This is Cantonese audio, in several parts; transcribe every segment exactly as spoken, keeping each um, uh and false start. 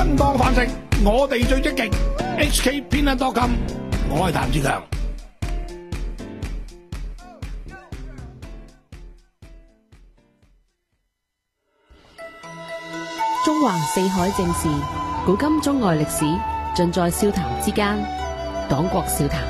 生當飯食，我哋最積極。H K 偏一多金，我係譚志強。 中橫四海正事，古今中外歷史，盡在笑談之間。黨國笑談。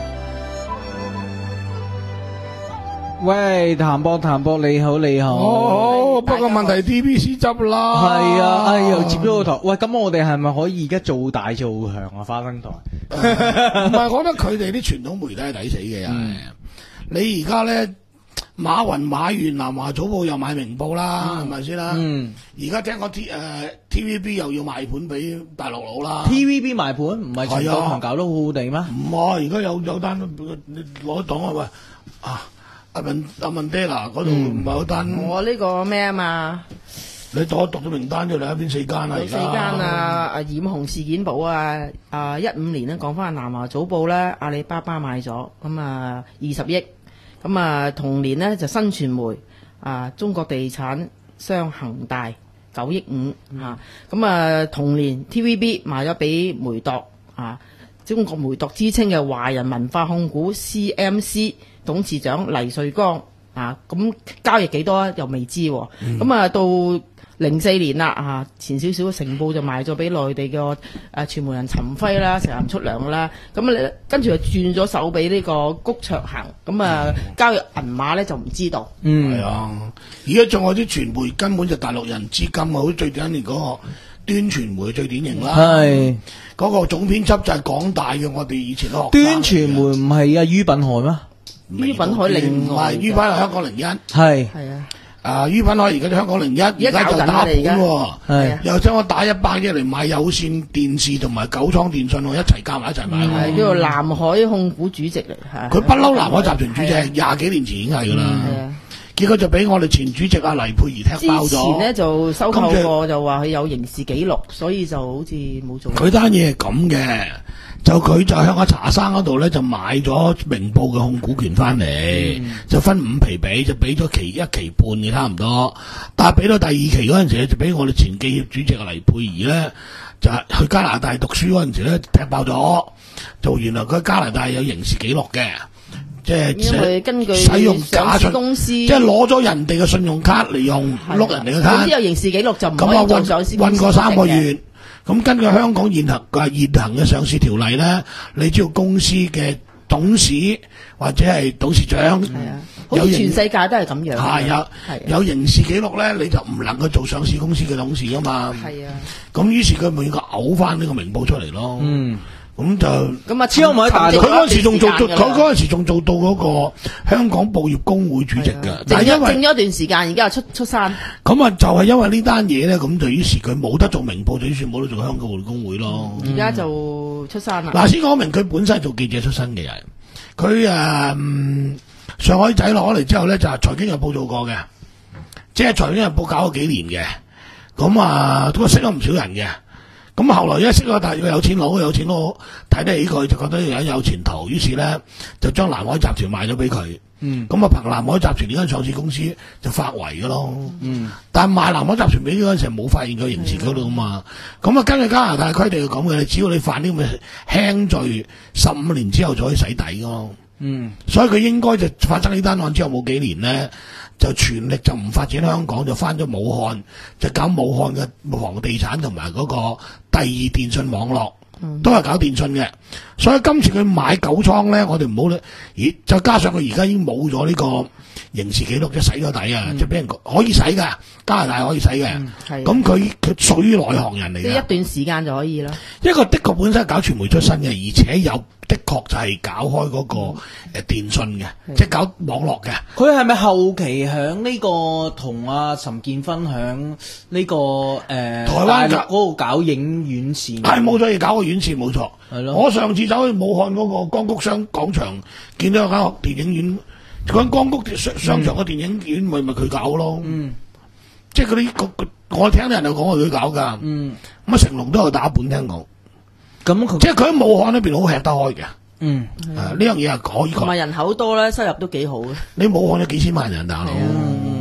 喂，譚博譚博，你好你好。 哦，不過問題 T V C 執啦。 係啊，哎又接咗個台。喂，咁我哋係咪可以而家做大做強啊？花生台。 唔係，我覺得佢哋啲傳統媒體係抵死嘅。嗯、你而家咧，馬雲買完南華早報又買明報啦，係咪先啦？嗯。而家聽講 T 誒 T V B 又要賣盤俾大陸佬啦。T V B 賣盤唔係全國行搞得好好地咩？唔係，而家有有單你攞檔啊喂啊！阿文阿文爹嗱嗰度唔係好單， 我呢個咩啊嘛？ 你讀讀咗名單出嚟，一邊四間啦， 有四間啊！啊染紅事件簿啊，啊一五年咧講翻南華早報咧，阿里巴巴買咗咁啊二十億，咁啊同年呢就新傳媒啊中國地產商恒大九億五嚇，咁啊同年 T V B 賣咗俾梅鐸啊，中國梅鐸之稱嘅華人文化控股 C M C。董事長黎瑞剛啊，咁交易幾多又未知，咁、嗯、啊到零四年啦啊，前少少嘅成報就賣咗俾內地嘅誒傳媒人陳輝啦，成日唔出糧啦，咁啊跟住就轉咗手俾呢個谷卓恒，咁啊交易銀碼咧就唔知道。 嗯，係啊，而家仲有啲傳媒根本就大陸人資金啊，好似最近年嗰個端傳媒最典型啦，係嗰、嗰個總編輯就係港大嘅，我哋以前都學端傳媒唔係啊于品海咩？ 于品海另外， 于品海香港零一， 係係啊， 啊于品海而家就香港零一，而家就打盤喎，係又將我打一百億嚟買有線電視同埋九倉電信，我一齊加埋一齊買， 係叫做南海控股主席嚟，係佢不嬲南海集團主席，廿幾年前已經係噶啦，結果就俾我哋前主席阿黎佩儀踢爆咗。之前呢就收購過，就話佢有刑事記錄，所以就好似冇做。 佢單嘢係咁嘅。就佢就向阿查生嗰度咧就買咗明報嘅控股權翻嚟，嗯、就分五皮俾，就俾咗期一期半嘅差唔多。但係俾到第二期嗰陣時就俾我哋前記協主席嘅黎佩儀咧，就係去加拿大讀書嗰陣時咧踢爆咗，就原來佢喺加拿大有刑事記錄嘅，即係因為根據使用假信公司， 即係攞咗人哋嘅信用卡嚟用碌人哋嘅卡。 總之有刑事記錄就唔可以做上市公司。 韞過三個月。咁根據香港現行嘅現行嘅上市條例咧，你知道公司嘅董事或者係董事長，係啊， 好似全世界都係咁樣。 係啊，有刑事記錄咧，你就唔能夠做上市公司嘅董事噶嘛。係啊，咁於是佢咪要嘔翻呢個名報出嚟咯。嗯。咁就咁啊！ 超喺大陸，佢嗰陣時仲做做，佢嗰陣時仲做到嗰個香港報業工會主席嘅。 但係因為整咗一段時間，而家又出出山。 咁啊，就係因為呢單嘢咧，咁就於是佢冇得做明報，就於是冇得做香港報業工會咯。 而家就出山啦。 嗱，先講明佢本身係做記者出身嘅人，佢誒、嗯、上海仔攞嚟之後咧，就係財經日報做過嘅，即係財經日報搞咗幾年嘅。咁啊，都識咗唔少人嘅。咁後來一識咗大個有錢佬，有錢佬睇得起佢，就覺得有有前途，於是咧就將南海集團賣咗俾佢。嗯，咁啊憑南海集團呢間上市公司就發圍噶咯。嗯，但係賣南海集團俾佢嗰陣時冇發現佢刑事嗰度啊嘛。咁啊根據加拿大規定係咁嘅，只要你犯啲咁嘅輕罪，十五年之後就可以洗底噶咯。嗯，所以佢應該就發生呢單案之後冇幾年咧，就全力就唔發展香港，就翻咗武漢，就搞武漢嘅房地產同埋嗰個第二電信網絡，都係搞電信嘅。所以今次佢買九倉咧，我哋唔好咧，咦？再加上佢而家已經冇咗呢個刑事記錄，即係洗咗底啊！即係俾人可以洗㗎，加拿大可以洗嘅。咁佢佢屬於內行人嚟嘅， 即係一段時間就可以啦。 一個的確本身係搞傳媒出身嘅，而且有。的確就係搞開嗰個誒電信嘅，即係搞網絡嘅。 佢係咪後期響呢個同阿陳建分享呢個誒、呃、台灣嗰度搞影院線？ 係冇錯，要搞個院線冇錯。係咯。我上次走去武漢嗰個光谷商廣場，見到有間電影院，嗰間光谷商商場嘅電影院，咪咪佢搞咯。嗯。即係嗰啲我聽啲人就講係佢搞㗎。嗯。咁啊，成龍都有打本聽講。咁即係佢喺武漢呢邊好吃得開嘅，嗯，誒呢樣嘢係可以講。 同埋人口多咧，收入都幾好嘅。 你武漢有幾千萬人大佬，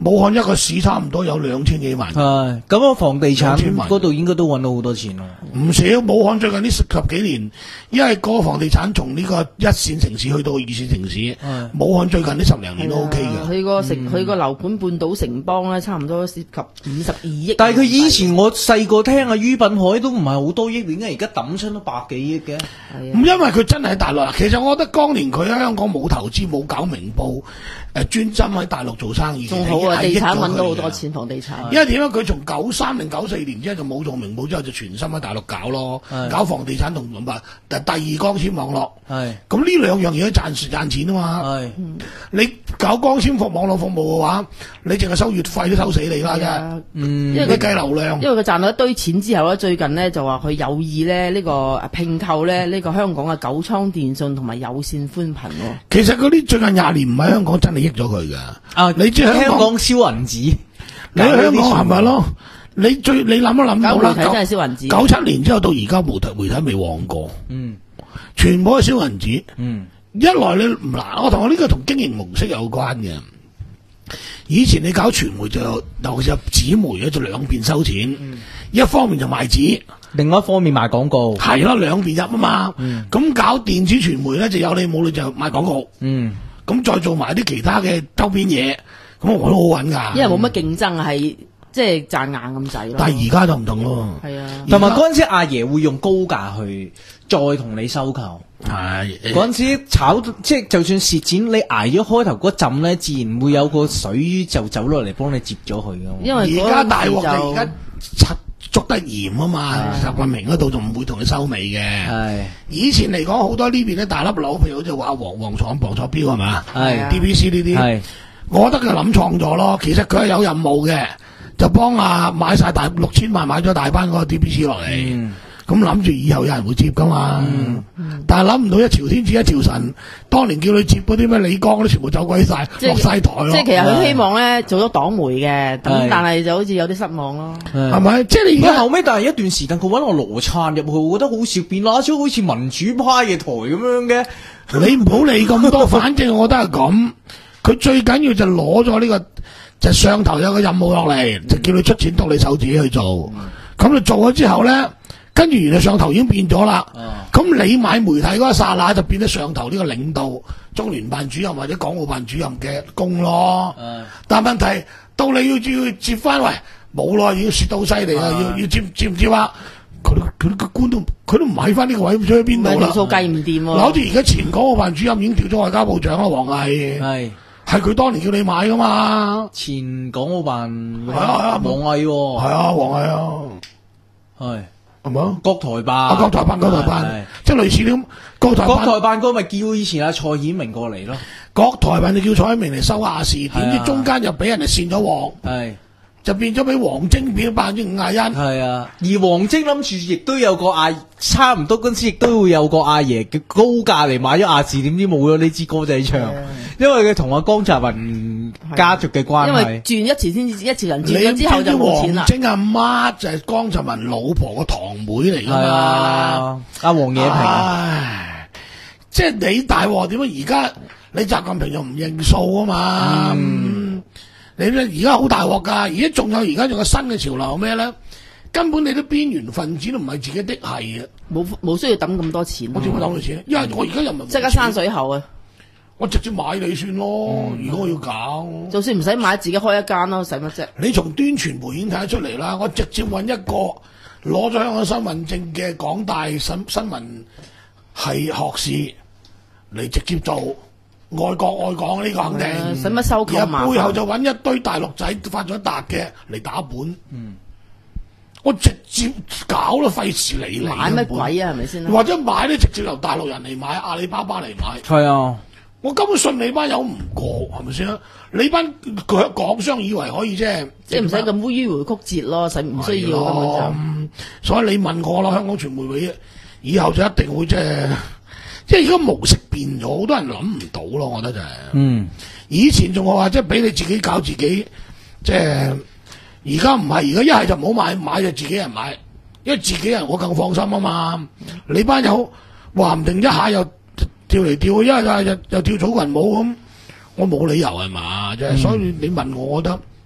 武漢一個市差唔多有兩千幾萬。 係咁啊，房地產兩千萬嗰度應該都揾到好多錢咯。 唔少，武漢最近呢十十幾年，因為個房地產從呢個一線城市去到二線城市，武漢最近呢十零年都 OK 嘅。 佢個城佢個樓盤半島城邦咧，差唔多涉及五十二億。 但係佢以前我細個聽啊，于品海都唔係好多億，點解而家抌出都百幾億嘅？ 唔因為佢真係喺大陸。其實我覺得當年佢喺香港冇投資冇搞明報，誒專心喺大陸做生意， 仲好啊！地產揾到好多嘅。 錢，房地產。 因為點樣？佢從九三定九四年之後就冇做明報，之後就全心喺大陸搞咯，搞房地產同同埋第二光纖網絡。 係咁呢兩樣嘢都賺賺錢啊嘛。 係你搞光纖服網絡服務嘅話，你淨係收月費都收死你啦啫。 嗯， 因為佢計流量。 因為佢賺到一堆錢之後咧，最近咧就話佢有意咧呢個併購咧呢個香港嘅九倉電信同埋有線寬頻。 其實嗰啲最近廿年唔喺香港真係益咗佢㗎。 啊， 你知香港香港燒銀紙， 你喺香港係咪咯？你最你諗一諗到啦， 搞媒體真係燒銀紙。 九七年之後到而家媒體媒體未旺過， 嗯， 全部都係燒銀紙。 嗯， 一來你唔嗱，我同我呢個同經營模式有關嘅。以前你搞傳媒就尤其是紙媒咧，就兩邊收錢， 嗯、 一方面就賣紙， 另外一方面賣廣告。 係咯，兩邊入啊嘛。咁、嗯、搞電子傳媒咧，就有你冇你就賣廣告。 嗯， 咁再做埋啲其他嘅周邊嘢，咁我都好揾㗎。 因為冇乜競爭，係即係賺硬咁滯咯。 但係而家就唔同咯。 係啊， 同埋嗰陣時阿爺會用高價去再同你收購。 係嗰陣時炒即係就算蝕錢，你捱咗開頭嗰陣咧，自然會有個水就走落嚟幫你接咗佢㗎。 因為而家大鑊就而家捉得嚴啊嘛，習近平嗰度就唔會同你收尾嘅。係以前嚟講好多呢邊咧大粒佬，譬如好似話黃黃廠黃楚標係嘛，係 D B C 呢啲，係我覺得佢諗創咗咯。其實佢係有任務嘅，就幫啊買晒大六千萬買咗大班嗰個 D B C 落嚟。嗯咁諗住以後有人會接噶嘛，嗯嗯、但係諗唔到一朝天子一朝臣，當年叫你接嗰啲咩李剛都全部走鬼晒，落晒台咯。 即係其實佢希望咧做咗黨媒嘅，咁但係就好似有啲失望咯。 係咪？即係你而家後尾，但係一段時間佢搵我羅燦入去，我覺得好笑，變拉咗好似民主派嘅台咁樣嘅。 你唔好理咁多，反正我覺得係咁。佢最緊要就攞咗呢個，就上頭有個任務落嚟，就叫你出錢督你手自己去做。咁、嗯、你做咗之後咧。跟住原來上頭已經變咗啦，咁、哦、你買媒體嗰一剎那就變咗上頭呢個領導中聯辦主任或者港澳辦主任嘅功咯。嗯、但問題到你要要接翻，喂冇耐要蝕到犀利啊！要要接接唔接啊？佢佢個官都佢都唔喺翻呢個位，唔知喺邊度啦。條數計唔掂喎。 好似而家前港澳辦主任已經調咗外交部長啦，王毅係係佢當年叫你買噶嘛？ 前港澳辦係啊， 王毅係啊，王毅啊， 係。 係咪國台辦啊，國台辦，國台辦，即係類似啲國台辦。 國台辦嗰咪叫以前阿蔡顯明過嚟咯。 國台辦就叫蔡顯明嚟收亞視，點知中間又俾人哋扇咗鑊，係就變咗俾王晶變咗百分之五廿一。 係啊，而王晶諗住亦都有個阿差唔多嗰陣時，亦都會有個阿爺嘅高價嚟買咗亞視，點知冇咗呢支歌仔唱，因為佢同阿江澤民家族嘅關係。因為轉一次先至一次人轉咗之後就冇錢啦。 王晶阿媽就係江澤民老婆個堂妹嚟㗎嘛， 阿黃野平。 唉，即係你大鑊點啊？而家你習近平又唔認數啊嘛。嗯、你咧而家好大鑊㗎，而家仲有而家仲有新嘅潮流咩咧？根本你啲邊緣分子都唔係自己的係嘅， 冇冇需要抌咁多錢。 我點會抌咁多錢？因為我而家又唔係即刻山水喉啊！ 我直接買你算咯。嗯、如果我要搞， 就算唔使買，自己開一間咯，使乜啫？ 你從端傳媒已經睇得出嚟啦。我直接揾一個攞咗香港身份證嘅港大新新聞系學士嚟直接做愛國愛港呢個肯定。 使乜、呃、收購嘛？ 背後就揾一堆大陸仔發咗達嘅嚟打本。嗯。我直接搞咯，費事理你買乜鬼啊？係咪先？ 或者買咧，直接由大陸人嚟買，阿里巴巴嚟買。 係啊， 我根本信你班友唔過，係咪先？你班佢港商以為可以即係， 即係唔使咁迂迴曲折咯，使唔需要根本就。 所以你問我啦，香港傳媒會以後就一定會即係，即係而家模式變咗，好多人諗唔到咯，我覺得就係。嗯，以前仲話即係俾你自己搞自己，即係。而家唔係，而家一係就唔好買，買就自己人買，因為自己人我更放心啊嘛。你班友話唔定一下又跳嚟跳去，一係又又跳草裙舞咁，我冇理由係嘛，即係、嗯、所以你問我，我覺得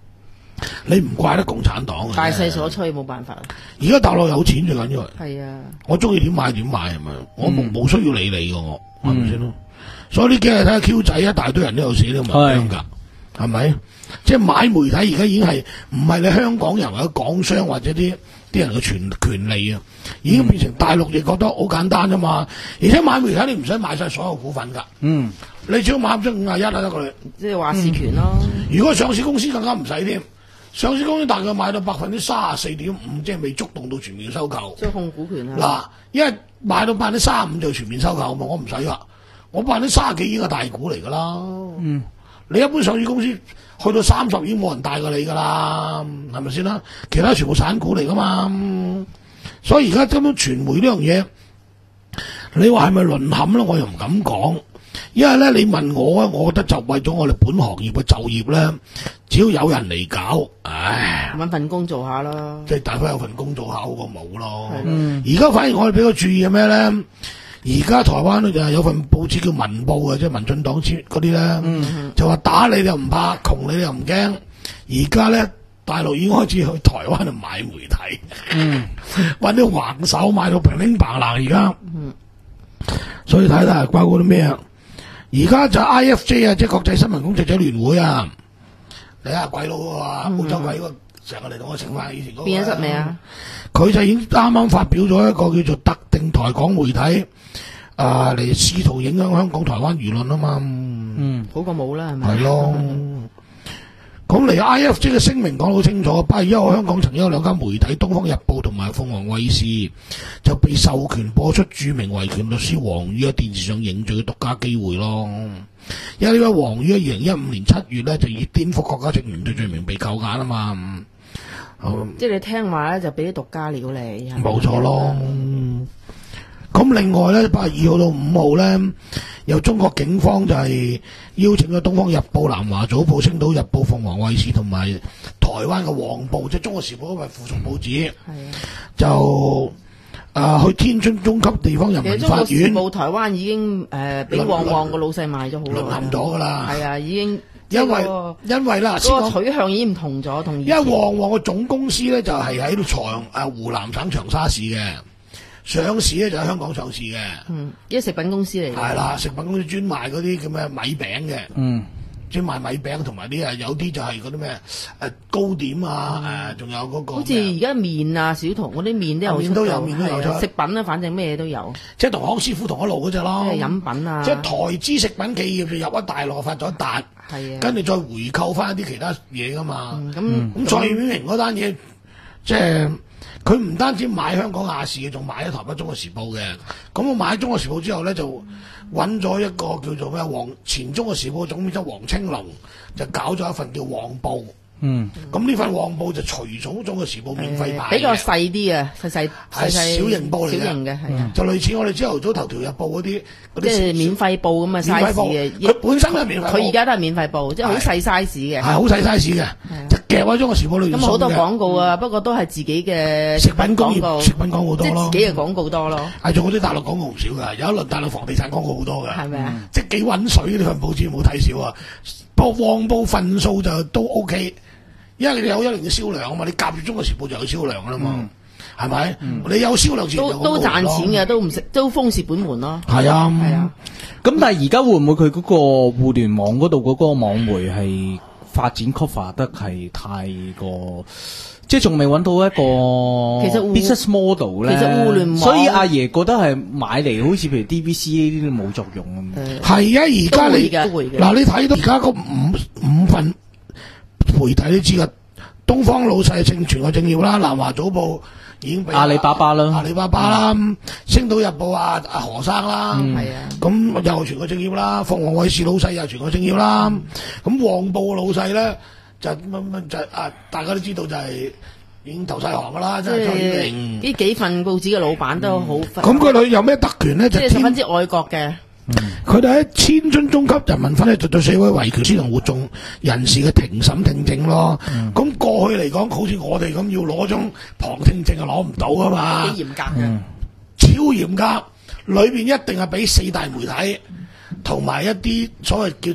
你唔怪得共產黨嘅。 大勢所趨冇辦法。 而家大陸有錢最緊要係， 係啊， 我中意點買點買係咪？我冇冇需要理你嘅我，係咪先咯？ 嗯所以呢幾日睇下 Q 仔一大堆人都有寫呢個文章㗎，係咪？即係買媒體而家已經係唔係你香港人或者港商或者啲啲人嘅權權利啊，已經變成大陸亦覺得好簡單啫嘛。而且買媒體你唔使買晒所有股份㗎， 嗯， 你只要買咗五廿一就得㗎。 即係話事權咯。 如果上市公司更加唔使添，上市公司大概買到百分之三十四點五，即係未觸動到全面收購。 即係控股權啊。 嗱，因為買到百分之三十五就全面收購嘛，我唔使㗎。我百分之三十幾已經係大股嚟㗎啦。 嗯， 你一般上市公司去到三十已經冇人大過你㗎啦，係咪先啦？其他全部散股嚟㗎嘛。所以而家根本傳媒呢樣嘢，你話係咪淪陷咧？我又唔敢講，因為咧你問我咧，我覺得就為咗我哋本行業嘅就業咧，只要有人嚟搞，唉， 揾份工做下啦。 即係大家有份工做下好過冇咯。 嗯， 而家反而我哋比較注意嘅咩咧？而家台灣咧就係有份報紙叫《民報》嘅，即係民進黨嗰啲咧， 嗯、 就話打你又唔怕，窮你又唔驚。而家咧大陸已經開始去台灣度買媒體， 嗯， 揾啲橫手買到平平白爛而家。嗯，所以睇睇包括啲咩啊？而家就 I F J 啊，即係國際新聞工作者聯會啊，你睇下鬼佬啊，澳洲鬼嗰個成日嚟同我食飯，以前嗰個變咗質未啊？ 佢就已經啱啱發表咗一個叫做特定台港媒體啊，嚟試圖影響香港台灣輿論啊嘛。 嗯， 好過冇啦，係咪？ 係咯。咁嚟 I F J 嘅聲明講得好清楚，八月一號香港曾經有兩間媒體《東方日報》同埋鳳凰衛視就被授權播出著名維權律師黃宇喺電視上認罪嘅獨家機會咯。因為呢位黃宇喺二零一五年七月咧就以顛覆國家政權罪罪名被扣押啊嘛。嗯、 即係你聽話咧，就俾啲獨家料你。 冇錯咯。咁另外咧，八月二號到五號咧，由中國警方就係邀請咗《東方日報》、《南華早報》、《星島日報》、鳳凰衛視同埋台灣嘅黃報，即係《中國時報》嗰份附屬報紙，就啊去天津中級地方人民法院。 其實《中國時報》台灣已經誒俾旺旺個老細賣咗好耐， 淪陷咗㗎啦。 係啊，已經。 因為因為啦， 嗰個取向已經唔同咗，同因為旺旺個總公司咧就係喺度長啊湖南省長沙市嘅，上市咧就喺香港上市嘅。 嗯，一個食品公司嚟嘅。係啦，食品公司專賣嗰啲叫咩米餅嘅。 嗯。 專賣米餅同埋啲啊，有啲就係嗰啲咩誒糕點啊，誒仲、嗯、有嗰個。好似而家麵啊，小童嗰啲麵都有出， 麵都有麵都有出。 食品啊，反正咩嘢都有。 即係同康師傅同一路嗰隻咯。 即係飲品啊。 即係台資食品企業就入咗大陸發咗一笪， 係啊， 跟住再回購翻一啲其他嘢噶嘛。 咁咁蔡永明嗰單嘢，即係佢唔單止買香港亞視嘅，仲買咗台北中國時報嘅。咁我買咗中國時報之後咧就。揾咗一個叫做咩黃前中國時報總編輯黃青龍，就搞咗一份叫《黃報》。 嗯， 咁呢份《黃報》就除咗中國時報免費版， 比較細啲嘅，細細係小型報嚟嘅， 小型嘅係啊， 就類似我哋朝頭早頭條日報嗰啲， 即係免費報咁嘅 size 嘅。 佢本身都係免費報， 佢而家都係免費報，即係好細 size 嘅。 係好細 size 嘅，就夾喺中國時報裏面。 咁好多廣告啊，不過都係自己嘅食品廣告，食品廣告多咯， 即係自己嘅廣告多咯。 係仲有啲大陸廣告唔少㗎，有一輪大陸房地產廣告好多㗎， 係咪啊？ 即係幾揾水呢份報紙冇睇少啊！不過黃報份數就都 OK。因為你有一年嘅銷量啊嘛，你夾住中國時報就有銷量噶啦嘛，係咪？你有銷量自然有廣告咯。 都都賺錢嘅，都唔食都封蝕本門咯。 係啊， 係啊。 咁但係而家會唔會佢嗰個互聯網嗰度嗰個網媒係發展 cover 得係太過，即係仲未揾到一個其實 business model 咧？ 其實互聯網， 所以阿爺覺得係買嚟好似譬如 D V C 呢啲都冇作用咁。 係啊，而家你嗱你睇到而家嗰五五份。媒體都知噶，東方老細正全個政要啦，南華早報已經俾阿里巴巴啦， 阿里巴巴啦，嗯、星島日報啊阿何生啦， 係、嗯、啊， 咁又係全個政要啦，鳳凰衛視老細又係全個政要啦，咁黃報老細咧就乜乜就啊，大家都知道就係已經投晒行噶啦，即係蔡英文呢幾份報紙嘅老闆都好， 咁佢哋有咩特權咧？就即係十分之愛國嘅。 佢哋喺千津中級人民法咧，就對社會維權司同活動人士嘅庭審聽證咯。咁、嗯、過去嚟講，好似我哋咁要攞張旁聽證係攞唔到噶嘛。 幾嚴格嘅、嗯， 超嚴格，裏邊一定係俾四大媒體同埋一啲所謂叫做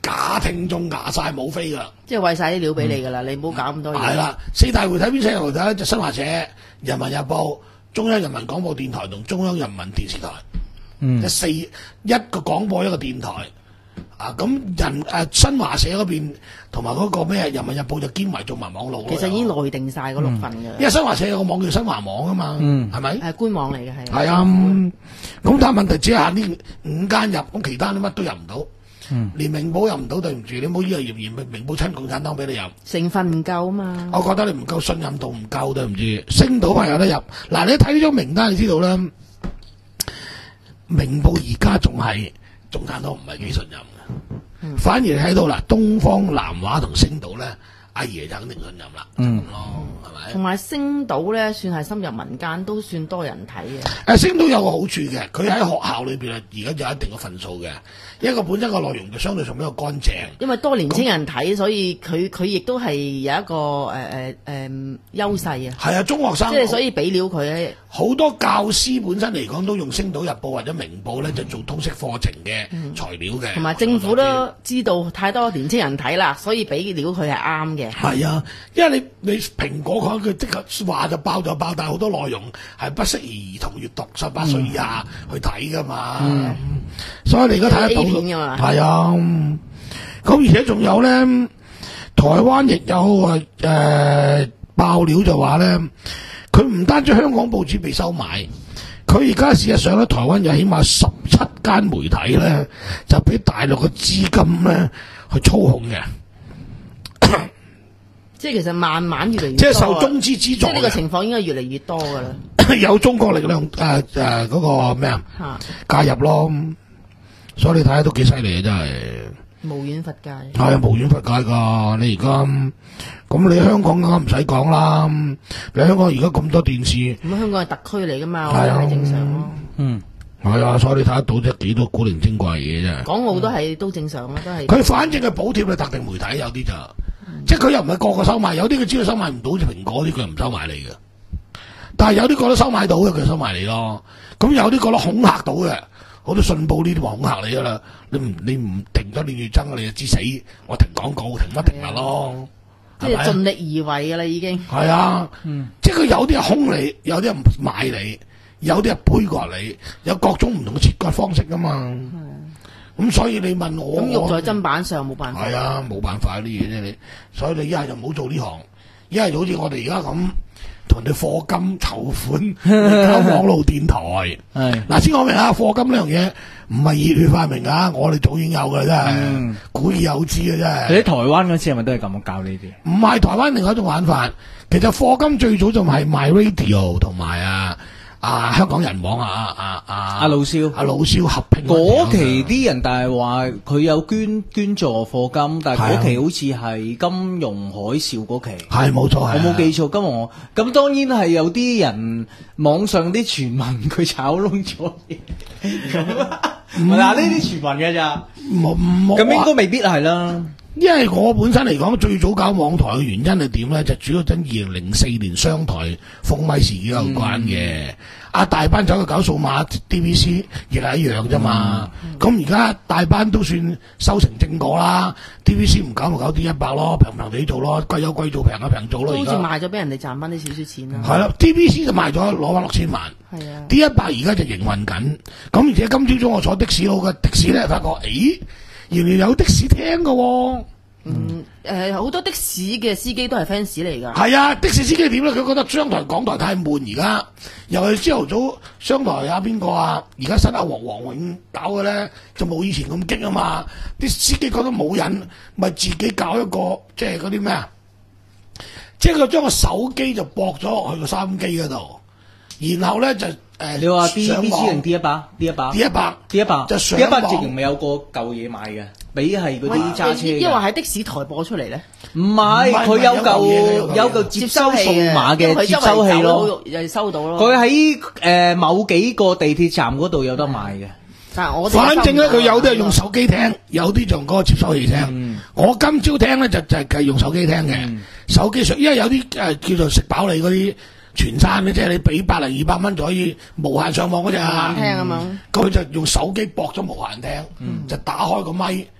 假聽眾牙晒冇飛噶啦。 即係餵晒啲料俾你㗎啦，你唔好搞咁多嘢。 係啦，四大媒體邊四大媒體咧？就新華社、人民日報、中央人民廣播電台同中央人民電視台。 嗯即四一個廣播一個電台。啊，咁人誒、啊、新華社嗰邊同埋嗰個咩人民日報就兼埋做埋網路咯。 其實已經內定晒嗰六份㗎啦。 因為新華社有個網叫新華網啊嘛， 嗯係咪？ 係官網嚟嘅係。 係啊，咁咁但係問題只係限呢五間入，咁其他啲乜都入唔到。 嗯連明報入唔到，對唔住，你唔好以為嫌嫌明報親共產黨俾你入。 成分唔夠啊嘛。 我覺得你唔夠信任度唔夠，對唔住。星島係有得入。嗱，你睇呢張名單，你知道啦。明報而家仲係共產黨唔係幾信任嘅， 嗯、 反而睇到啦，東方南華同星島咧，阿爺就肯定信任啦， 嗯咁咯，係咪？ 同埋星島咧，算係深入民間，都算多人睇嘅。 誒，星島有個好處嘅，佢喺學校裏邊啊，而家有一定嘅份數嘅。一個本身個內容就相對上比較乾淨， 因為多年青人睇，所以佢佢亦都係有一個誒誒誒優勢啊。 係啊，中學生即係所以俾料佢咧。 好多教師本身嚟講都用《星島日報》或者《明報》咧，就做通識課程嘅材料嘅。 同埋政府都知道太多年青人睇啦，所以俾料佢係啱嘅。 係啊，因為你你蘋果講佢即刻話就爆就爆，但係好多內容係不適宜兒童閱讀，十八歲以下去睇噶嘛。 嗯、 所以你而家睇得到 A 片㗎嘛。 係啊，咁而且仲有咧，台灣亦有誒、呃、爆料就話咧。佢唔單止香港報紙被收買，佢而家事實上咧，台灣有起碼十七間媒體咧，就俾大陸嘅資金咧去操控嘅。 即係其實慢慢越嚟越多， 即係受中資資助。 即係呢個情況應該越嚟越多㗎啦。 有中國力量誒誒嗰個咩啊介入咯，所以你睇下都幾犀利啊！真係無遠弗屆。 係啊，無遠弗屆㗎！你而家咁你香港更加唔使講啦，你香港而家咁多電視， 咁香港係特區嚟㗎嘛， 係啊係正常咯。 嗯， 係啊，所以你睇得到即係幾多古靈精怪嘢啫。 港澳都係都正常啦，都係。 佢反正係補貼你特定媒體，有啲就、嗯、即係佢又唔係個個收買，有啲佢知道收買唔到，好似蘋果啲佢又唔收買你嘅。但係有啲覺得收買到嘅，佢收買你咯。咁有啲覺得恐嚇到嘅，好多信報呢啲話恐嚇你噶啦。你唔你唔停咗你要爭，你就知死。我停廣告，停乜停乜咯。 即係盡力而為㗎啦，已經。 係啊， 嗯、 即係佢有啲係兇你，有啲係買你，有啲係杯葛你，有各種唔同嘅切割方式噶嘛。咁、嗯、所以你問我， 咁肉在砧板上冇辦法。 係啊，冇辦法啲嘢啫你。所以你一係就唔好做呢行，一係就好似我哋而家咁同人哋課金籌款搞網絡電台。 係嗱，先講明啊，課金呢樣嘢唔係熱血發明啊，我哋早已經有㗎啦，真係、嗯、古已有之嘅真係。 你喺台灣嗰次係咪都係咁教呢啲？ 唔係台灣另外一種玩法，其實課金最早就係賣 radio 同埋啊。啊！香港人網啊啊啊阿老蕭阿老蕭合併嗰期啲人，但係話佢有捐捐助課金，但係嗰期好似係金融海嘯嗰期， 係冇錯， 我冇記錯。金融咁當然係有啲人網上啲傳聞佢炒窿咗嘢，嗱呢啲傳聞嘅咋，咁應該未必係啦。 因為我本身嚟講，最早搞網台嘅原因係點咧？就主要跟二零零四年商台封咪事件有關嘅。阿、嗯、大班走去搞數碼 D V C， 亦係一樣啫嘛。咁而家大班都算收成正果啦。D V C 唔搞咪搞 D 一百咯，平平地做咯，貴有貴做，平有平做咯。 都好似賣咗俾人哋賺翻啲少少錢啦。 係啦 ，D V C 就賣咗攞翻六千萬。 係啊 ，D 一百而家就營運緊。咁而且今朝早我坐的士佬嘅的士咧，發覺，咦？原來有的士聽㗎喎。 嗯，誒、呃，好多的士嘅司機都係 fans 嚟㗎。 係啊，的士司機點咧？佢覺得商台、港台太悶，而家又係朝頭早商台啊，邊個啊？而家新阿黃黃永搞嘅咧，就冇以前咁激啊嘛。啲司機覺得冇癮，咪自己搞一個，即係嗰啲咩啊？即係佢將個手機就駁咗落去個收音機嗰度，然後咧就。誒， 你話 D V C 定 D 一百 D 一百 D 一百 D 一百就上 D 一百直情咪有個舊嘢賣嘅，俾係嗰啲揸車嘅。 因為喺的士台播出嚟咧， 唔係佢有嚿有嚿接收數碼嘅接收器咯， 又收到咯。 佢喺誒某幾個地鐵站嗰度有得賣嘅。 但係我反正咧，佢有啲係用手機聽，有啲就用嗰個接收器聽。 嗯、 我今朝聽咧就就係用手機聽嘅，嗯、手機上因為有啲誒、呃、叫做食飽你嗰啲。全山咧，即係你俾百零二百蚊就可以無限上網嗰隻啊！ 無限聽啊嘛， 佢就用手機駁咗無限聽，嗯、就打開個咪，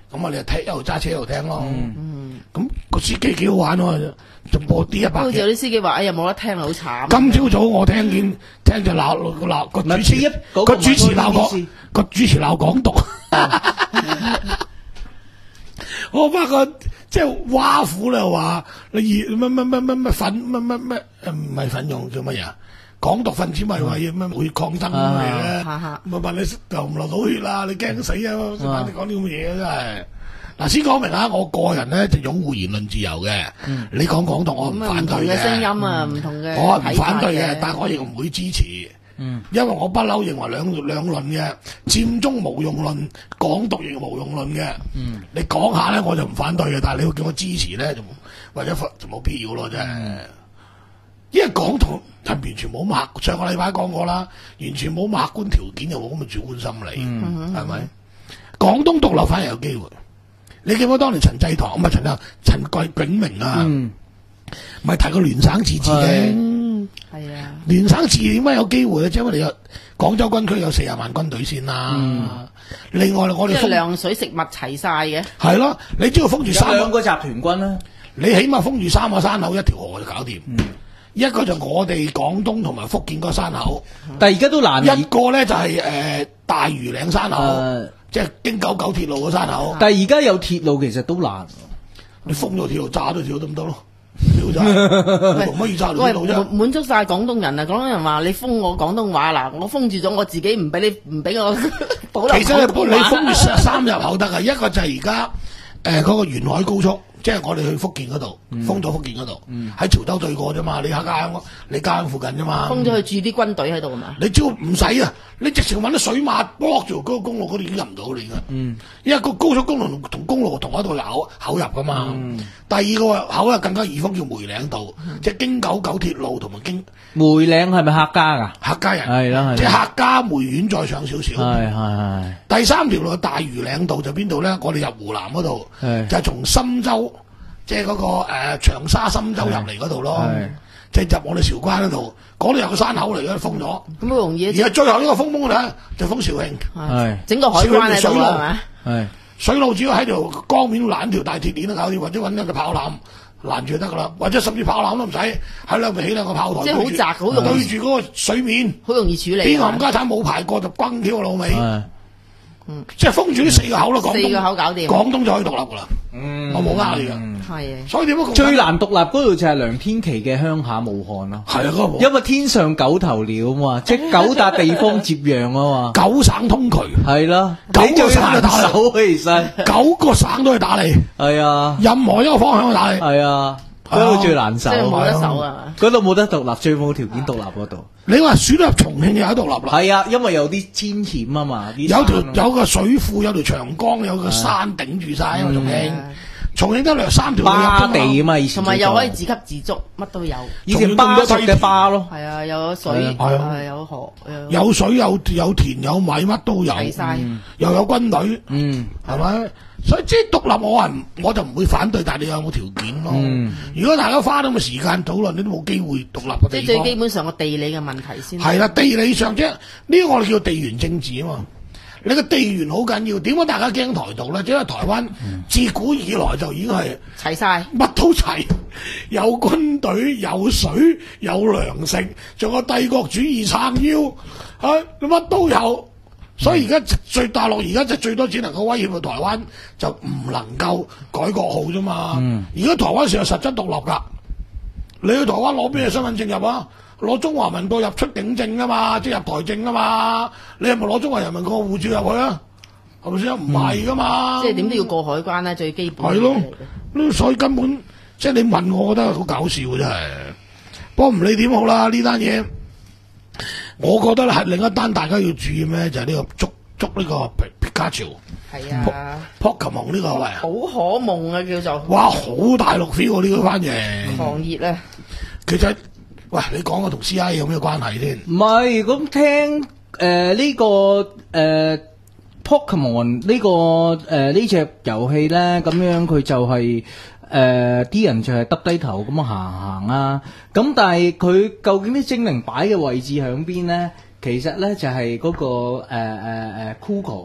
咁啊你就聽一路揸車一路聽咯。 嗯， 咁個司機幾好玩喎，就播 D 一百好似有嘅。 啲司機話：哎呀，冇得聽啦，好慘。 今朝早我聽見聽就鬧鬧個主唔係 D 持一嗰個個主持鬧唔係嗰個 B B C 個個主持鬧港獨。我發覺即係挖苦啦，話你乜乜乜乜乜粉乜乜乜誒唔係粉用叫乜嘢？港獨分子咪話要咩會抗爭咁嘅嘢哈哈咪問你流唔流到血啦？你驚死啊！反正講啲咁嘅嘢真係。嗱，先講明啊，我個人咧就擁護言論自由嘅。你講港獨我唔咁啊， 反對唔同嘅聲音嘅， 啊，唔同嘅我係唔反對睇法嘅，但係我亦唔會支持。因為我不嬲認為兩兩論嘅，佔中無用論、港獨亦無用論嘅。你講下咧，我就唔反對嘅，但係你要叫我支持咧，就或者就冇必要咯，真係。因為港獨係完全冇客，上個禮拜講過啦，完全冇客觀條件，又冇咁嘅主觀心理，係咪、廣東獨立反而有機會。你記唔記得當年陳濟棠唔係陳啊陳貴炳明啊，咪、提過聯省自治嘅。 係啊， 聯省自治點解有機會咧？即係因為你有廣州軍區有四十萬軍隊先啦。另外我哋即係封糧水食物齊晒嘅。 係咯，你只要封住有三個， 兩個集團軍啦， 你起碼封住三個山口，一條河就搞掂。一個就我哋廣東同埋福建個山口， 但係而家都難。 一個咧就係、誒、大嶼嶺山口， 誒即係經九九鐵路個山口。 但係而家有鐵路其實都難。 你封咗鐵路，炸咗鐵路得唔得咯？條炸，你同乜嘢炸條喂， 鐵路啫？ 滿滿足晒廣東人啊！廣東人話你封我廣東話嗱，我封住咗我自己，唔俾你唔俾我保留其實廣東話你封住三入口得啊，一個就係而家誒嗰個沿海高速，即係我哋去福建嗰度，封咗福建嗰度，喺潮州對過啫嘛，你喺家你家附近啫嘛。 封咗去駐啲軍隊喺度啊嘛。 你只要唔使啊，你直情揾啲水馬 block 住嗰個公路嗰度已經入唔到你噶。嗯，因為個高速公路同同公路同一度口口入噶嘛。嗯、第二個口啊更加易封叫梅嶺道，嗯、即係經九九鐵路同埋經梅嶺係咪客家㗎？ 客家人係啦係啦即係客家梅縣再上少少。 係係係。 第三條路大嶼嶺道就邊度咧？我哋入湖南嗰度， 係就係從深州，即係嗰、嗰個、呃、長沙深州入嚟嗰度咯。即係入我哋韶關嗰度，嗰度有個山口嚟嘅，封咗。 咁好容易。 而家最後一個封封咧，就封肇慶。 係整個海關喺度啦，係咪？ 係水路只要喺條江面攔條大鐵鏈都搞掂，或者揾一個炮艦攔住就得噶啦，或者甚至炮艦都唔使，喺兩邊起兩個炮台， 即係好窄好容易對住嗰個水面， 好容易處理。 邊個冚家產冇排過就轟跳個老尾。 係嗯，即係封住呢四個口咯，廣東四個口搞掂廣東就可以獨立噶啦。 嗯我冇呃你噶。 係所以點解最難獨立嗰度就係梁天琦嘅鄉下武漢啦。 係啊，嗰個因為天上九頭鳥啊嘛，即係九笪地方接壤啊嘛。 九省通渠， 係啦， 九個你最省難打你手其實九個省都去打你， 係啊任何一個方向去打你。 係啊，嗰度最難受即。係冇得手啊嘛。 嗰度冇得獨立，最冇條件獨立嗰度。 你話選入重慶又喺獨立啦。 係啊，因為有啲遷險啊嘛，啲有條山啊有個水庫，有條長江，有個山頂住晒，因為重慶嗯重慶得兩三條路入巴㗎地啊嘛，以前同埋又可以叫做自給自足，乜都有。 以前巴蜀嘅巴咯。 係啊，有水， 係啊係有河， 有水有有田有米，乜都有， 齊晒。 又有軍隊， 嗯， 係咪？所以即係獨立，我係唔我就唔會反對，但係你有冇條件咯？ 嗯如果大家花咁嘅時間討論，你都冇機會獨立嘅即係地方。 最基本上個地理嘅問題先。 係啦，地理上即係呢個我哋叫地緣政治啊嘛。你個地緣好緊要，點解大家驚台獨咧？因為台灣自古以來就已經係齊晒。 乜都齊，有軍隊、有水、有糧食，仲有帝國主義撐腰，啊乜都有。所以而家最大陸而家就最多只能夠威脅到台灣，就唔能夠改國號啫嘛。而家、台灣是有實質獨立㗎。你去台灣攞咩身份證入啊？攞中華民國入出境證啊嘛，即係入台證啊嘛。你係咪攞中華人民國護照入去啊？係咪先？唔係噶嘛。 即係點都要過海關咧，最基本嘅係咯嘢嚟嘅。 所以根本即係你問我，我覺得好搞笑真係。不過唔理點好啦，呢單嘢，我覺得係另一單大家要注意咩？就係、是、呢個捉捉呢個皮皮卡丘、 係啊， Pokemon 呢個喂， 好可夢啊叫做。 哇好大陸 feel 呢個番嘢。 狂熱啊！ 其實喂，你講個同 C I 有咩關係先？ 唔係咁聽誒呢個誒 Pokemon 呢個誒呢隻遊戲咧，咁樣佢就係誒啲人就係耷低頭咁行行啊。咁但係佢究竟啲精靈擺嘅位置喺邊咧？其實咧就係嗰個誒誒誒 Google 係嘛？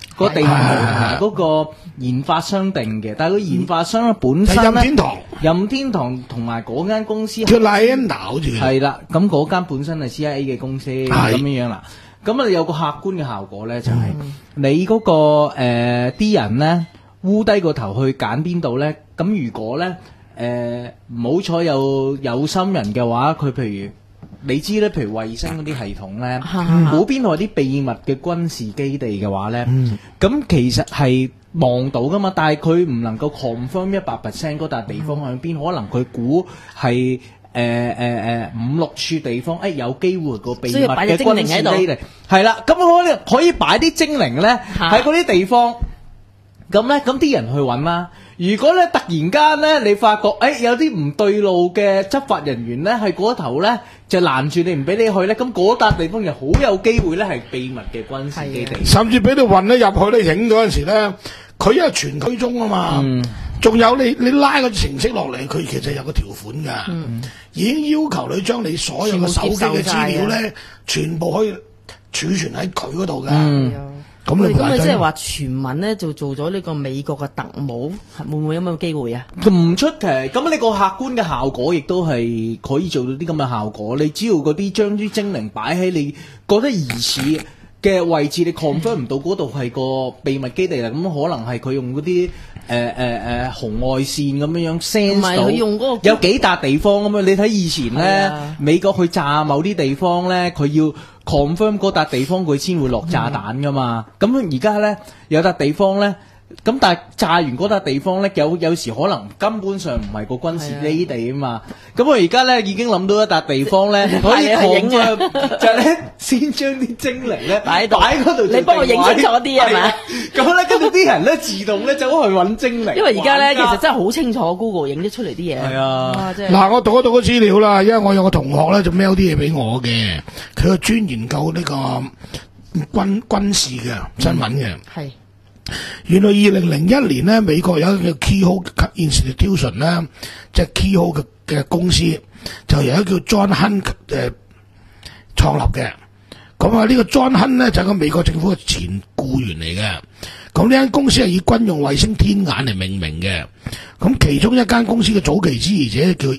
個地圖同埋嗰個研發商定嘅，但係個研發商咧本身就任咧， 天堂任天堂同埋嗰間公司叫 Nintendo 好似係啦，咁嗰間本身係 C I A 嘅公司咁樣樣啦。咁啊有個客觀嘅效果咧，就係、是嗯、 你嗰、那個誒啲、呃、人咧烏低個頭去揀邊度咧，咁如果咧誒唔好彩有有心人嘅話，佢譬如你知咧，譬如衛星嗰啲系統咧，嗰邊係啲秘密嘅軍事基地嘅話咧，咁、嗯、其實係望到噶嘛，但係佢唔能夠 confirm 一百 percent 嗰笪地方向邊，可能佢估係。誒誒誒五六處地方，誒、哎、有機會個秘密嘅軍事基地，係啦，咁可能可以擺啲精靈咧喺嗰啲地方，咁咧咁啲人去揾啦。如果咧突然間咧你發覺，誒、哎、有啲唔對路嘅執法人員咧喺嗰頭咧就攔住你唔俾你去咧，咁嗰笪地方就好有機會咧係秘密嘅軍事基地，甚至俾你運咧入去咧影嗰陣時咧，佢因為全區中啊嘛。嗯仲有你你拉個程式落嚟，佢其實有個條款㗎，嗯、已經要求你將你所有嘅手機嘅資料咧，全部可以儲存喺佢嗰度㗎。咁你咁你即係話傳聞咧就做咗呢個美國嘅特務，會唔會有咁嘅機會啊？ 唔出奇。咁呢個客觀嘅效果亦都係可以做到啲咁嘅效果。你只要嗰啲將啲精靈擺喺你覺得疑似嘅位置，你 confirm 唔到嗰度係個秘密基地啦，咁可能係佢用嗰啲。誒誒誒紅外線咁樣樣 sense 到， 用嗰個有幾笪地方咁樣。你睇以前咧，美國去炸某啲地方咧，佢要 confirm 嗰笪地方佢先會落炸彈噶嘛。咁而家咧有笪地方咧，咁但係炸完嗰笪地方咧，有有時可能根本上唔係個軍事基地啊嘛。咁我而家咧已經諗到一笪地方咧，可以影嘅，就係咧先將啲精靈咧擺擺嗰度， 你幫我影清楚啲係咪？ 咁咧跟住啲人咧自動咧走去揾精靈。 因為而家咧其實真係好清楚 Google 影咗出嚟啲嘢。 係啊， 嗱我讀一讀個資料啦，因為我有個同學咧就 mail 啲嘢俾我嘅，佢個專研究呢個軍軍事嘅新聞嘅。係、嗯。原來二零零一年咧，美國有一個叫 Keyhole Institution 咧，即係 Keyhole 嘅嘅公司，就由一個叫 John Hunt 誒創立嘅。咁啊，呢個 John Hunt 咧就係個美國政府嘅前僱員嚟嘅。咁呢間公司係以軍用衛星天眼嚟命名嘅。咁其中一間公司嘅早期支持者叫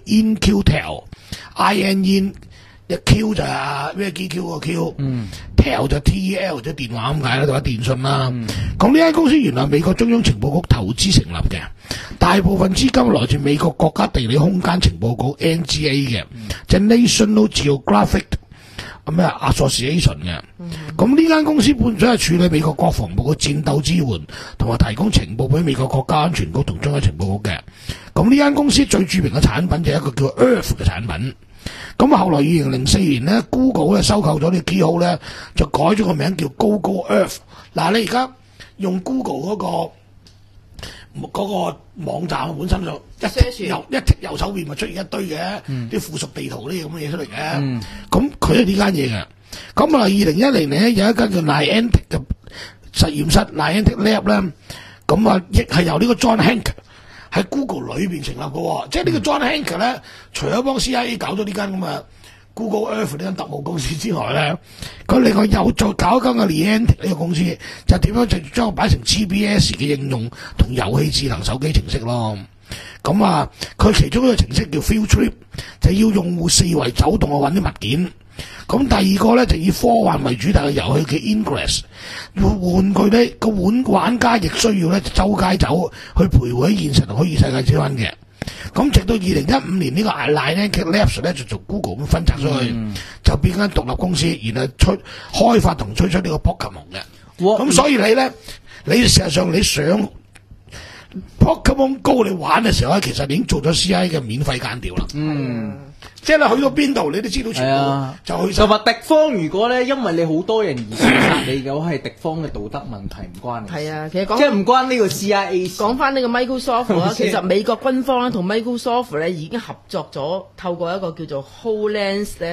InQtel，I N N 一 Q 就係咩 G Q 個 Q，嗯 ，Tel 就 T E L 即係電話咁解啦，或者電信啦。咁呢間公司原來美國中央情報局投資成立嘅，大部分資金來自美國國家地理空間情報局 N G A 嘅，即係 National Geographic 咩 Association 嘅。咁呢間公司本身係處理美國國防部嘅戰鬥支援，同埋提供情報俾美國國家安全局同中央情報局嘅。咁呢間公司最著名嘅產品就係一個叫 Earth 嘅產品。咁後來二零零四年咧 ，Google 咧收購咗呢個 Keyhole 咧，就改咗個名叫 Google Earth。嗱，你而家用 Google 嗰、那個嗰、那個網站本身就一右一直右手邊咪出現一堆嘅啲、嗯、附屬地圖呢啲咁嘅嘢出嚟嘅。咁佢係呢間嘢嘅。咁啊，二零一零年咧有一間叫 Niantic 嘅實驗室 Niantic Lab 咧，咁啊亦係由呢個 John Hank喺 Google 裏邊成立嘅，即係呢個 John Hank 咧，除咗幫 C I A 搞咗呢間咁嘅 Google Earth 呢間特務公司之外咧，佢另外又再搞一間嘅 Niantic 呢個公司，就點樣就將佢擺成 G P S 嘅應用同遊戲智能手機程式咯。咁啊，佢其中一個程式叫 Field Trip， 就要用戶四圍走動去揾啲物件。咁第二個咧就以科幻為主題嘅遊戲叫 Ingress， 換佢咧個玩玩家亦需要咧周街走去徘徊喺現實同虛擬世界之間嘅。咁直到二零一五年呢個 Niantic Labs 咧就做 Google 咁分拆出去，嗯、就變間獨立公司，然後出開發同推出呢個 Pokemon 嘅。咁、嗯、所以你咧，你事實上你想 Pokemon Go 你玩嘅時候咧，其實你已經做咗 C I A 嘅免費間調啦。嗯。即係你去到邊度，你都知道全部就去晒。同埋敵方如果咧，因為你好多人而殺你嘅話，係敵方嘅道德問題，唔關你。係啊，其實講即係唔關呢個 C I A。講翻呢個 Microsoft 啦，其實美國軍方咧同 Microsoft 咧已經合作咗，透過一個叫做 HoloLens 咧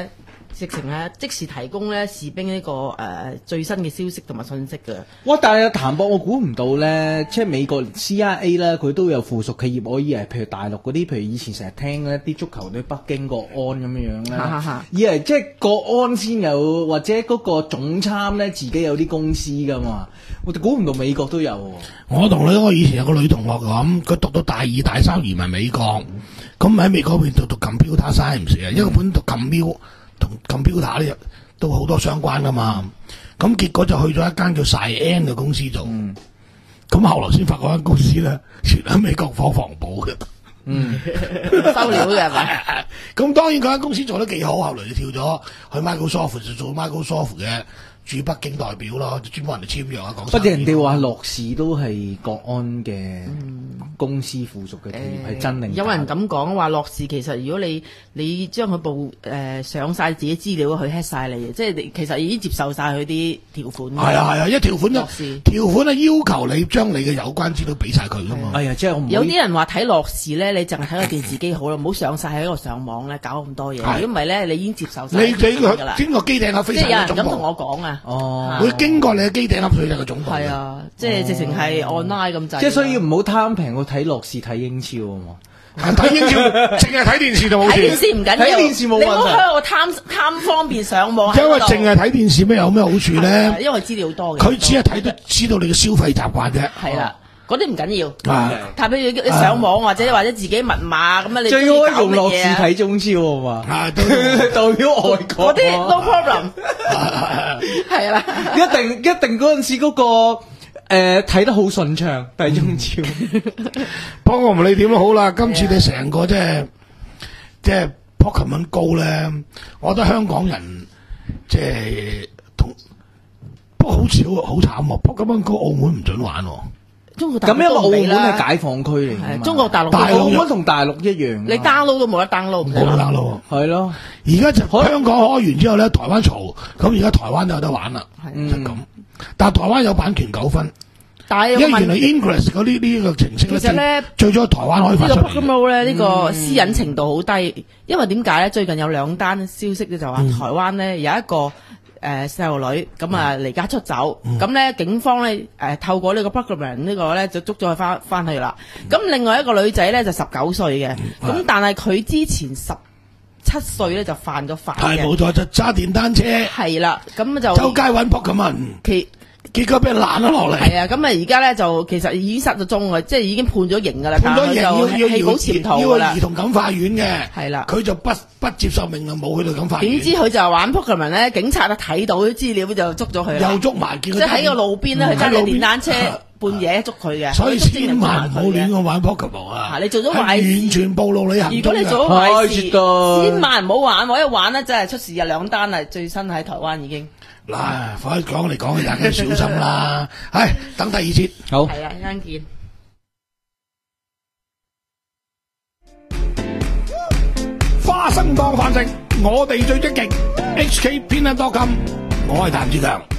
直情係即時提供咧士兵呢、這個誒、呃、最新嘅消息同埋信息嘅。 哇！但係譚博，我估唔到咧，即係美國 C I A 咧，佢都有附屬企業可以係，譬如大陸嗰啲，譬如以前成日聽嗰一啲足球隊北京國安咁樣樣咧，以為即係國安先有，或者嗰個總參咧自己有啲公司噶嘛，我哋估唔到美國都有喎。 我同你我以前有個女同學咁，佢讀到大二大三移民美國，咁喺美國嗰邊讀讀 computer science 啊，因為本讀 computer 同 computer 咧都好多相關噶嘛，咁結果就去咗一間叫 Cyan 嘅公司做，咁、嗯、後來先發覺間公司咧，全喺美國火防部嘅， 嗯， 收料嘅係咪？ 咁當然嗰間公司做得幾好，後來就跳咗去 Microsoft 就做 Microsoft 嘅駐北京代表咯，專幫人哋簽約啊講。 不過人哋話樂視都係國安嘅公司附屬嘅企業，係、嗯、真定假？ 有人咁講話樂視其實如果你你將佢部誒、呃、上晒自己資料，佢 hack 晒你，即係你其實已經接受晒佢啲條款。係啊係啊，一條款就條款係要求你將你嘅有關資料俾晒佢噶嘛。 哎呀，即係我唔有啲人話睇樂視咧，你淨係睇個電視機好啦，唔好上晒喺度上網咧，搞咁多嘢。如果唔係咧，你已經接受晒。 你你個經過機頂盒飛晒個總部。 即係有人咁同我講啊。 哦，會經過你嘅機頂盒飛晒個總部。 係啊，即係直情係 online 咁滯。 即係所以唔好貪平，我睇樂視睇英超啊嘛。 睇英超淨係睇電視就冇事。 睇電視唔緊要， 睇電視冇問題。 你唔好喺度貪貪方便上網。 因為淨係睇電視咩有咩好處咧？ 因為資料多嘅。 佢只係睇到知道你嘅消費習慣啫。 係啦。嗰啲唔緊要， 啊、 但譬如你上網或者或者自己密碼咁啊，你最好用樂視睇中超啊嘛， 啊代表外國嗰啲 no problem，係啦， 一定一定嗰陣時嗰個誒睇得好順暢睇中超。 不過唔理點都好啦，今次你成個即係即係 Pokemon Go 咧，我覺得香港人即係同不過好少好慘喎 ，Pokemon Go 澳門唔准玩喎。 中國大陸咁因為澳門係解放區嚟嘅嘛， 中國大陸大陸澳門同大陸一樣， 你 download 都冇得 download， 冇得 download， 係咯。 而家就香港開完之後咧，台灣嘈，咁而家台灣都有得玩啦，就咁。但係台灣有版權糾紛， 但係因為原來 Ingress 嗰啲呢個程式其實咧， 最早台灣開發出嚟。 呢個 Pokemon 咧，呢個私隱程度好低，因為點解咧？最近有兩單消息咧，就話台灣咧有一個。誒細路女咁啊離家出走，咁咧、嗯、警方咧誒、呃、透過呢個 Pokemon 呢個咧就捉咗佢翻翻去啦。咁、嗯、另外一個女仔咧就十九歲嘅，咁、嗯、但係佢之前十七歲咧就犯咗法嘅，係冇錯就揸電單車， 係啦，咁就周街揾 Pokemon，其結果俾人攔咗落嚟。 係啊，咁啊而家咧就其實已經失咗蹤嘅，即係已經判咗刑㗎啦。 判咗刑要要棄保潛逃㗎啦。 要兒童感化院嘅係啦， 佢就不不接受命令，冇去到感化院。 點知佢就玩 Pokemon 咧，警察啊睇到啲資料就捉咗佢， 又捉埋，即係喺個路邊咧，佢揸住電單車半夜捉佢嘅。 所以千萬唔好亂咁玩 Pokemon 啊！ 你做咗壞事， 完全暴露你行蹤。 如果你做咗壞事，千萬唔好玩，我一玩咧真係出事有兩單啦，最新喺台灣已經。 嗱，快講嚟講去，大家小心啦！係等第二節， 好係啊，一陣見。 花生當飯食，我哋最積極。H K Peanut dot com， 我係譚志強。